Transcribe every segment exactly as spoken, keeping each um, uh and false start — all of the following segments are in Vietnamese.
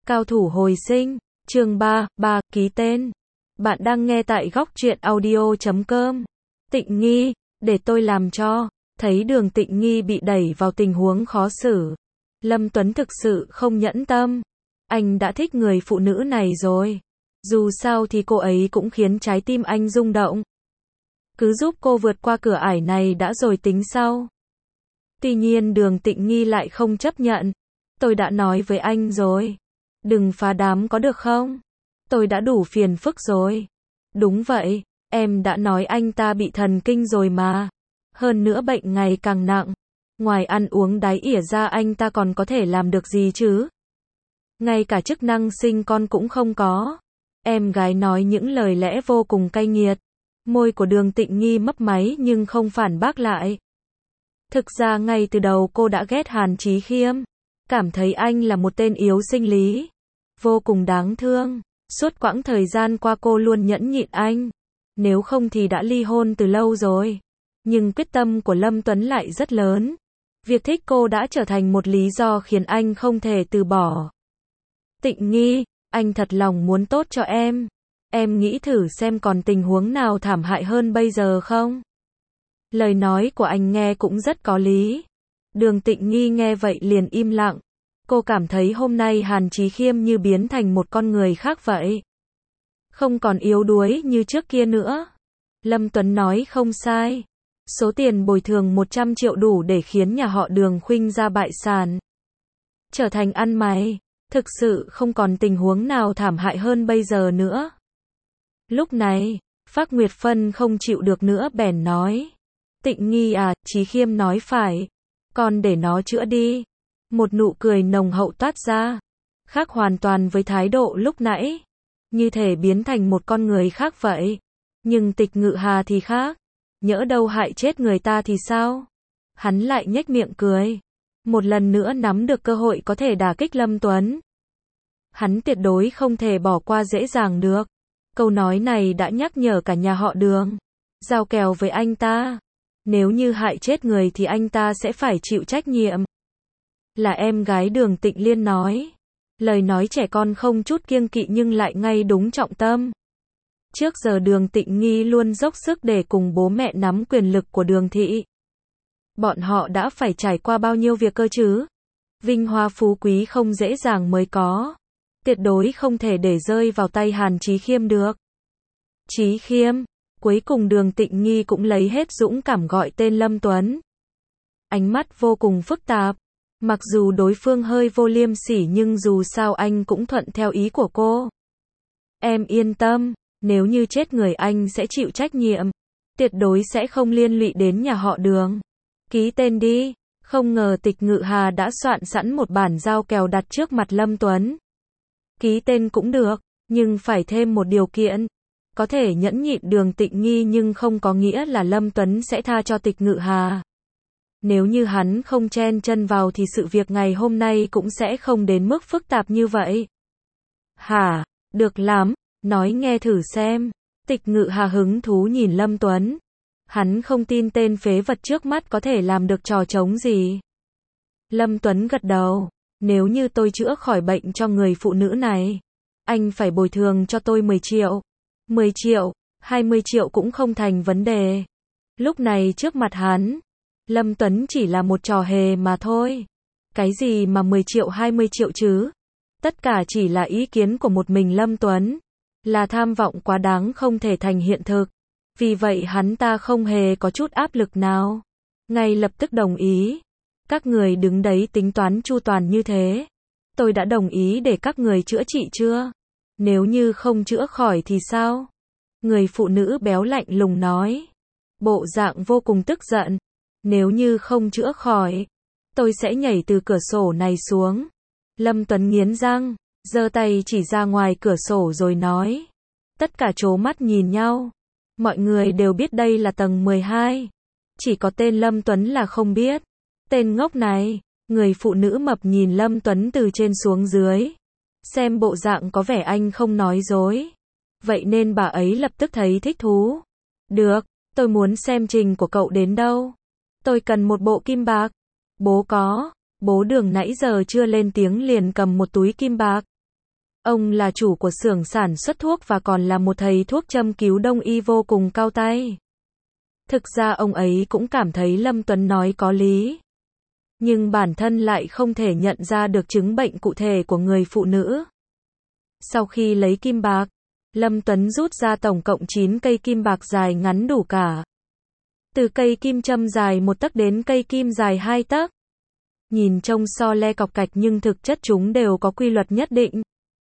Cao thủ hồi sinh, chương ba, ba, ký tên. Bạn đang nghe tại góc truyện audio chấm com. Tịnh Nghi, để tôi làm cho. Thấy Đường Tịnh Nghi bị đẩy vào tình huống khó xử. Lâm Tuấn thực sự không nhẫn tâm. Anh đã thích người phụ nữ này rồi. Dù sao thì cô ấy cũng khiến trái tim anh rung động. Cứ giúp cô vượt qua cửa ải này đã rồi tính sau. Tuy nhiên Đường Tịnh Nghi lại không chấp nhận. Tôi đã nói với anh rồi. Đừng phá đám có được không? Tôi đã đủ phiền phức rồi. Đúng vậy, em đã nói anh ta bị thần kinh rồi mà. Hơn nữa bệnh ngày càng nặng. Ngoài ăn uống đái ỉa ra anh ta còn có thể làm được gì chứ? Ngay cả chức năng sinh con cũng không có. Em gái nói những lời lẽ vô cùng cay nghiệt. Môi của Đường Tịnh Nghi mấp máy nhưng không phản bác lại. Thực ra ngay từ đầu cô đã ghét Hàn Chí Khiêm. Cảm thấy anh là một tên yếu sinh lý. Vô cùng đáng thương. Suốt quãng thời gian qua cô luôn nhẫn nhịn anh. Nếu không thì đã ly hôn từ lâu rồi. Nhưng quyết tâm của Lâm Tuấn lại rất lớn. Việc thích cô đã trở thành một lý do khiến anh không thể từ bỏ. Tịnh Nghi, anh thật lòng muốn tốt cho em. Em nghĩ thử xem còn tình huống nào thảm hại hơn bây giờ không? Lời nói của anh nghe cũng rất có lý. Đường Tịnh Nghi nghe vậy liền im lặng. Cô cảm thấy hôm nay Hàn Chí Khiêm như biến thành một con người khác vậy. Không còn yếu đuối như trước kia nữa. Lâm Tuấn nói không sai. Số tiền bồi thường một trăm triệu đủ để khiến nhà họ Đường khuynh ra bại sản. Trở thành ăn mày. Thực sự không còn tình huống nào thảm hại hơn bây giờ nữa. Lúc này, Phác Nguyệt Phân không chịu được nữa bèn nói. Tịnh Nghi à, Chí Khiêm nói phải. Con để nó chữa đi. Một nụ cười nồng hậu toát ra. Khác hoàn toàn với thái độ lúc nãy. Như thể biến thành một con người khác vậy. Nhưng Tịch Ngự Hà thì khác. Nhỡ đâu hại chết người ta thì sao? Hắn lại nhếch miệng cười. Một lần nữa nắm được cơ hội có thể đả kích Lâm Tuấn. Hắn tuyệt đối không thể bỏ qua dễ dàng được. Câu nói này đã nhắc nhở cả nhà họ Đường. Giao kèo với anh ta. Nếu như hại chết người thì anh ta sẽ phải chịu trách nhiệm. Là em gái Đường Tịnh Liên nói. Lời nói trẻ con không chút kiêng kỵ nhưng lại ngay đúng trọng tâm. Trước giờ Đường Tịnh Nghi luôn dốc sức để cùng bố mẹ nắm quyền lực của Đường thị. Bọn họ đã phải trải qua bao nhiêu việc cơ chứ? Vinh hoa phú quý không dễ dàng mới có. Tuyệt đối không thể để rơi vào tay Hàn Chí Khiêm được. Chí Khiêm, cuối cùng Đường Tịnh Nghi cũng lấy hết dũng cảm gọi tên Lâm Tuấn. Ánh mắt vô cùng phức tạp. Mặc dù đối phương hơi vô liêm sỉ nhưng dù sao anh cũng thuận theo ý của cô. Em yên tâm, nếu như chết người anh sẽ chịu trách nhiệm. Tuyệt đối sẽ không liên lụy đến nhà họ Đường. Ký tên đi. Không ngờ Tịch Ngự Hà đã soạn sẵn một bản giao kèo đặt trước mặt Lâm Tuấn. Ký tên cũng được, nhưng phải thêm một điều kiện. Có thể nhẫn nhịn Đường Tịnh Nghi nhưng không có nghĩa là Lâm Tuấn sẽ tha cho Tịch Ngự Hà. Nếu như hắn không chen chân vào thì sự việc ngày hôm nay cũng sẽ không đến mức phức tạp như vậy. Hả, được lắm, nói nghe thử xem. Tịch Ngự Hà hứng thú nhìn Lâm Tuấn. Hắn không tin tên phế vật trước mắt có thể làm được trò trống gì. Lâm Tuấn gật đầu. Nếu như tôi chữa khỏi bệnh cho người phụ nữ này, anh phải bồi thường cho tôi mười triệu. mười triệu, hai mươi triệu cũng không thành vấn đề. Lúc này trước mặt hắn, Lâm Tuấn chỉ là một trò hề mà thôi. Cái gì mà mười triệu hai mươi triệu chứ? Tất cả chỉ là ý kiến của một mình Lâm Tuấn. Là tham vọng quá đáng không thể thành hiện thực. Vì vậy hắn ta không hề có chút áp lực nào. Ngay lập tức đồng ý. Các người đứng đấy tính toán chu toàn như thế. Tôi đã đồng ý để các người chữa trị chưa? Nếu như không chữa khỏi thì sao? Người phụ nữ béo lạnh lùng nói. Bộ dạng vô cùng tức giận. Nếu như không chữa khỏi, tôi sẽ nhảy từ cửa sổ này xuống. Lâm Tuấn nghiến răng, giơ tay chỉ ra ngoài cửa sổ rồi nói. Tất cả trố mắt nhìn nhau. Mọi người đều biết đây là tầng mười hai. Chỉ có tên Lâm Tuấn là không biết. Tên ngốc này, người phụ nữ mập nhìn Lâm Tuấn từ trên xuống dưới. Xem bộ dạng có vẻ anh không nói dối. Vậy nên bà ấy lập tức thấy thích thú. Được, tôi muốn xem trình của cậu đến đâu. Tôi cần một bộ kim bạc. Bố có. Bố Đường nãy giờ chưa lên tiếng liền cầm một túi kim bạc. Ông là chủ của xưởng sản xuất thuốc và còn là một thầy thuốc châm cứu đông y vô cùng cao tay. Thực ra ông ấy cũng cảm thấy Lâm Tuấn nói có lý. Nhưng bản thân lại không thể nhận ra được chứng bệnh cụ thể của người phụ nữ. Sau khi lấy kim bạc, Lâm Tuấn rút ra tổng cộng chín cây kim bạc dài ngắn đủ cả. Từ cây kim châm dài một tấc đến cây kim dài hai tấc. Nhìn trông so le cọc cạch nhưng thực chất chúng đều có quy luật nhất định.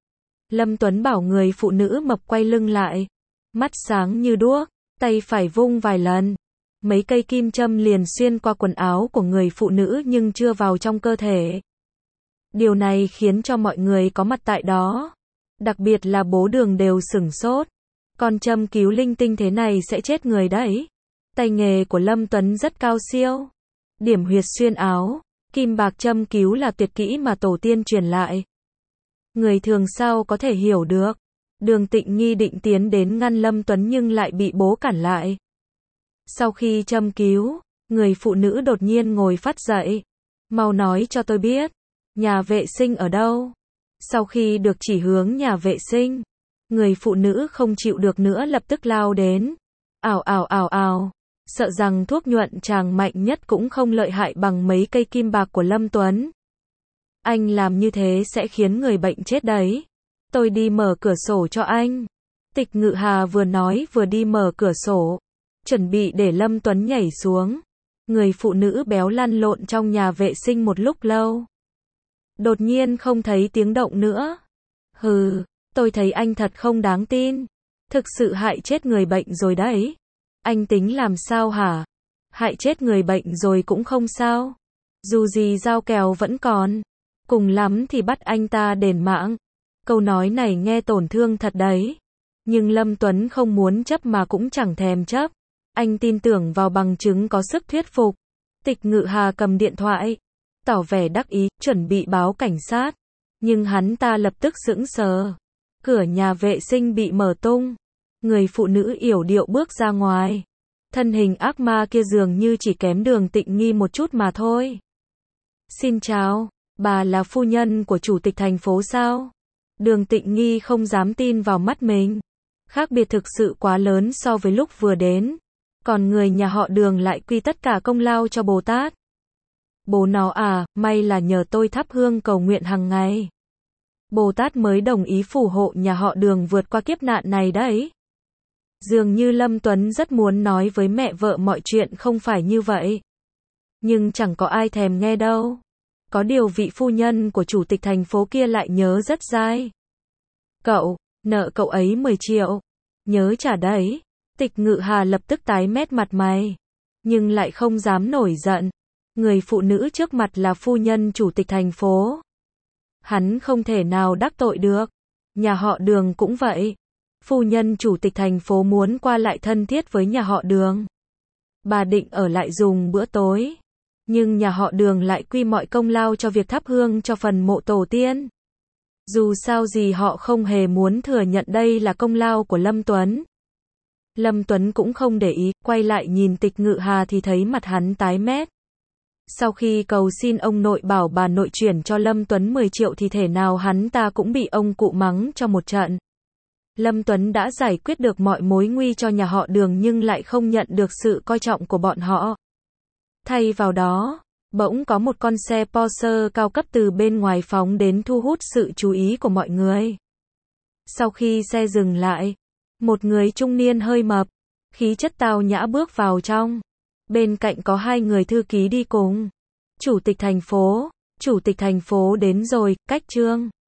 Lâm Tuấn bảo người phụ nữ mập quay lưng lại. Mắt sáng như đuốc, tay phải vung vài lần. Mấy cây kim châm liền xuyên qua quần áo của người phụ nữ nhưng chưa vào trong cơ thể. Điều này khiến cho mọi người có mặt tại đó, đặc biệt là bố Đường đều sửng sốt. Con châm cứu linh tinh thế này sẽ chết người đấy. Tay nghề của Lâm Tuấn rất cao siêu. Điểm huyệt xuyên áo, kim bạc châm cứu là tuyệt kỹ mà tổ tiên truyền lại. Người thường sao có thể hiểu được. Đường Tịnh Nghi định tiến đến ngăn Lâm Tuấn nhưng lại bị bố cản lại. Sau khi châm cứu, người phụ nữ đột nhiên ngồi phắt dậy. Mau nói cho tôi biết, nhà vệ sinh ở đâu? Sau khi được chỉ hướng nhà vệ sinh, người phụ nữ không chịu được nữa lập tức lao đến. Ào ào ào ào, sợ rằng thuốc nhuận tràng mạnh nhất cũng không lợi hại bằng mấy cây kim bạc của Lâm Tuấn. Anh làm như thế sẽ khiến người bệnh chết đấy. Tôi đi mở cửa sổ cho anh. Tịch Ngự Hà vừa nói vừa đi mở cửa sổ, chuẩn bị để Lâm Tuấn nhảy xuống. Người phụ nữ béo lăn lộn trong nhà vệ sinh một lúc lâu. Đột nhiên không thấy tiếng động nữa. Hừ, tôi thấy anh thật không đáng tin. Thực sự hại chết người bệnh rồi đấy. Anh tính làm sao hả? Hại chết người bệnh rồi cũng không sao. Dù gì dao kèo vẫn còn. Cùng lắm thì bắt anh ta đền mạng. Câu nói này nghe tổn thương thật đấy. Nhưng Lâm Tuấn không muốn chấp mà cũng chẳng thèm chấp. Anh tin tưởng vào bằng chứng có sức thuyết phục. Tịch Ngự Hà cầm điện thoại, tỏ vẻ đắc ý, chuẩn bị báo cảnh sát. Nhưng hắn ta lập tức sững sờ. Cửa nhà vệ sinh bị mở tung. Người phụ nữ yểu điệu bước ra ngoài. Thân hình ác ma kia dường như chỉ kém Đường Tịnh Nghi một chút mà thôi. Xin chào, bà là phu nhân của chủ tịch thành phố sao? Đường Tịnh Nghi không dám tin vào mắt mình. Khác biệt thực sự quá lớn so với lúc vừa đến. Còn người nhà họ Đường lại quy tất cả công lao cho Bồ Tát. Bố nó à, may là nhờ tôi thắp hương cầu nguyện hàng ngày. Bồ Tát mới đồng ý phù hộ nhà họ Đường vượt qua kiếp nạn này đấy. Dường như Lâm Tuấn rất muốn nói với mẹ vợ mọi chuyện không phải như vậy. Nhưng chẳng có ai thèm nghe đâu. Có điều vị phu nhân của chủ tịch thành phố kia lại nhớ rất dai. Cậu, nợ cậu ấy mười triệu. Nhớ trả đấy. Tịch Ngự Hà lập tức tái mét mặt mày. Nhưng lại không dám nổi giận. Người phụ nữ trước mặt là phu nhân chủ tịch thành phố. Hắn không thể nào đắc tội được. Nhà họ Đường cũng vậy. Phu nhân chủ tịch thành phố muốn qua lại thân thiết với nhà họ Đường. Bà định ở lại dùng bữa tối. Nhưng nhà họ Đường lại quy mọi công lao cho việc thắp hương cho phần mộ tổ tiên. Dù sao gì họ không hề muốn thừa nhận đây là công lao của Lâm Tuấn. Lâm Tuấn cũng không để ý, quay lại nhìn Tịch Ngự Hà thì thấy mặt hắn tái mét. Sau khi cầu xin ông nội bảo bà nội chuyển cho Lâm Tuấn mười triệu thì thể nào hắn ta cũng bị ông cụ mắng cho một trận. Lâm Tuấn đã giải quyết được mọi mối nguy cho nhà họ Đường nhưng lại không nhận được sự coi trọng của bọn họ. Thay vào đó, bỗng có một con xe Porsche cao cấp từ bên ngoài phóng đến thu hút sự chú ý của mọi người. Sau khi xe dừng lại, một người trung niên hơi mập, khí chất tao nhã bước vào trong. Bên cạnh có hai người thư ký đi cùng. Chủ tịch thành phố, chủ tịch thành phố đến rồi, cách trương.